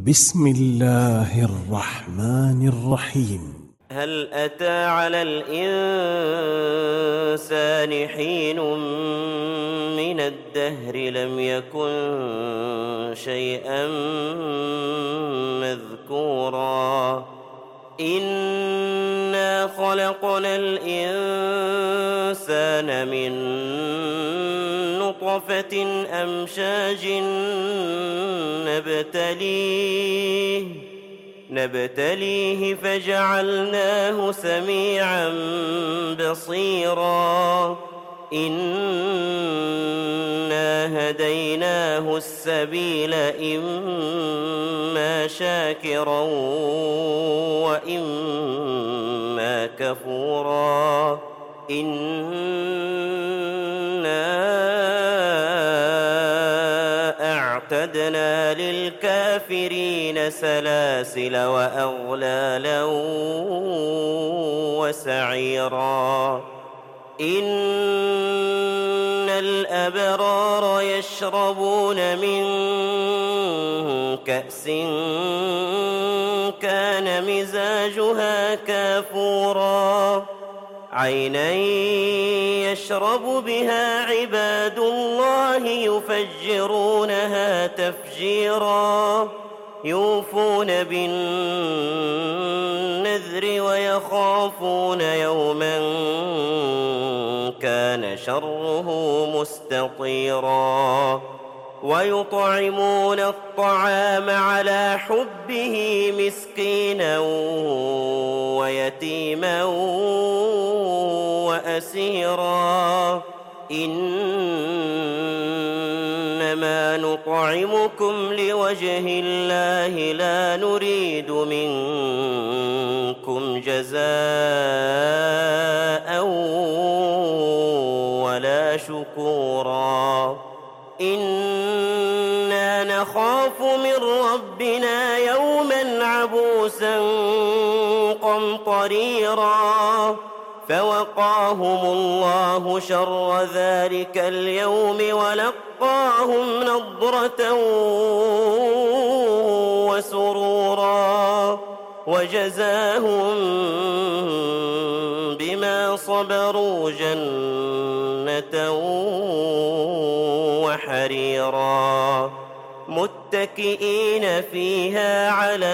بسم الله الرحمن الرحيم. هل أتى على الإنسان حين من الدهر لم يكن شيئا مذكورا إنا خلقنا الإنسان من نطفة أمشاج نبتليه فجعلناه سميعا بصيرا إنا هديناه السبيل إما شاكرا وإما كفورا أعتدنا للكافرين سلاسل وأغلالا وسعيرا إن الأبرار يشربون من كأس كان مزاجها كافورا عينا يشرب بها عباد الله يفجرونها تفجيرا يوفون بالنذر ويخافون يوما كان شره مستطيرا ويطعمون الطعام على حبه مسكينا ويتيما وأسيرا إنما نطعمكم لوجه الله لا نريد منكم جزاء ولا شكورا إنا نخاف من ربنا يوما عبوسا قمطريرا فوقاهم الله شر ذلك اليوم ولقاهم نضرة وسرورا وجزاهم بما صبروا جنة وحريرا متكئين فيها على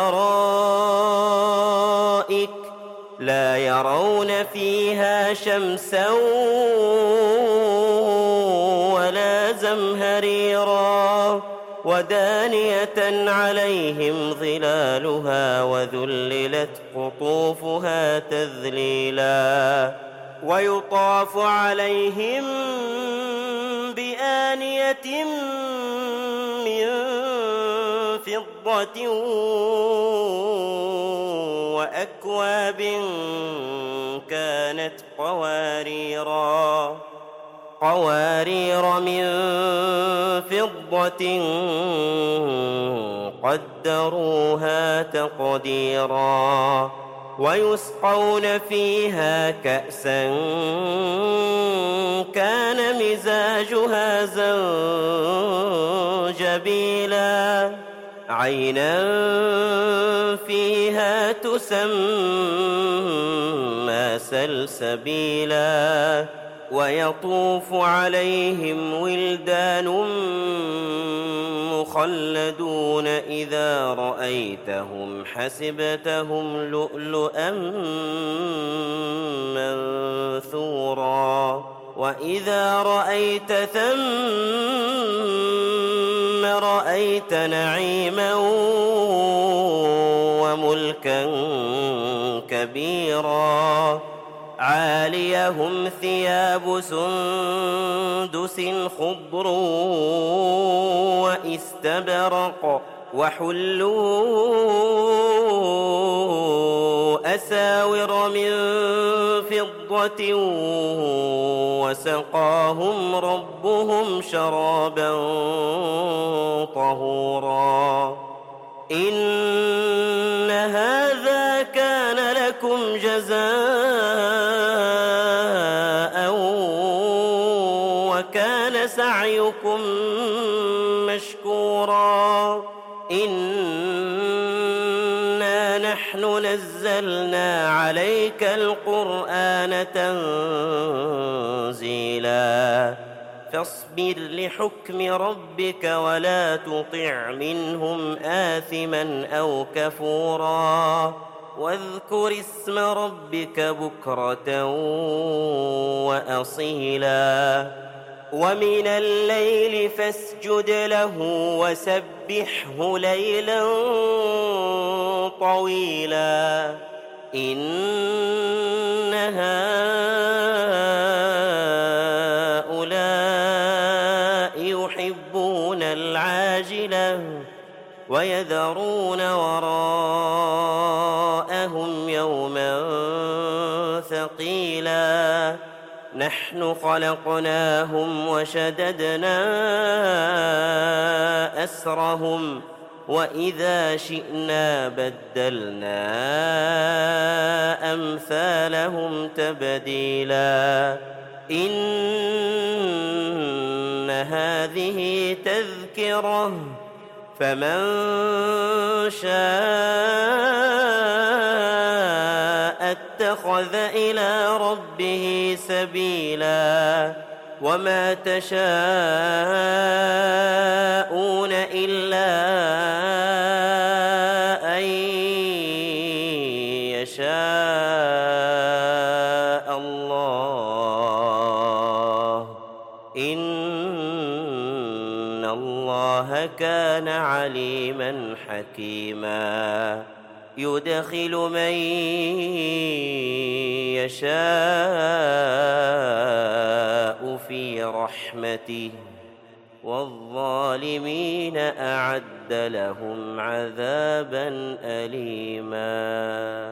الأرائك لا يرون فيها شمسا ولا زمهريرا ودانية عليهم ظلالها وذللت قطوفها تذليلا ويطاف عليهم بآنية من فضة وأكواب كانت قوارير من فضة قدروها تقديرا ويسقون فيها كأسا كان مزاجها زنجبيلا عينا فيها تسمى سلسبيلا ويطوف عليهم ولدان مخلدون إذا رأيتهم حسبتهم لؤلؤا منثورا وإذا رأيت ثم رأيت نعيما وملكا كبيرا عاليهم ثياب سندس خضر واستبرق وحلوا أساور من فضة وسقاهم ربهم شرابا طهورا إن هذا كان لكم جزاء وكان سعيكم مشكورا إن إنا نحن نزلنا عليك القرآن تنزيلا فاصبر لحكم ربك ولا تطع منهم آثما أو كفورا واذكر اسم ربك بكرة وأصيلا ومن الليل فاسجد له وسبحه ليلا طويلا إن هؤلاء يحبون العاجلة ويذرون وراءهم يوما ثقيلا نحن خلقناهم وشددنا أسرهم وإذا شئنا بدلنا أمثالهم تبديلا إن هذه تذكرة فمن شاء اتخذ إلى ربه سبيلا وما تشاءون إلا أن يشاء الله إن الله كان عليما حكيما يدخل من يشاء في رحمته والظالمين أعد لهم عذابا أليما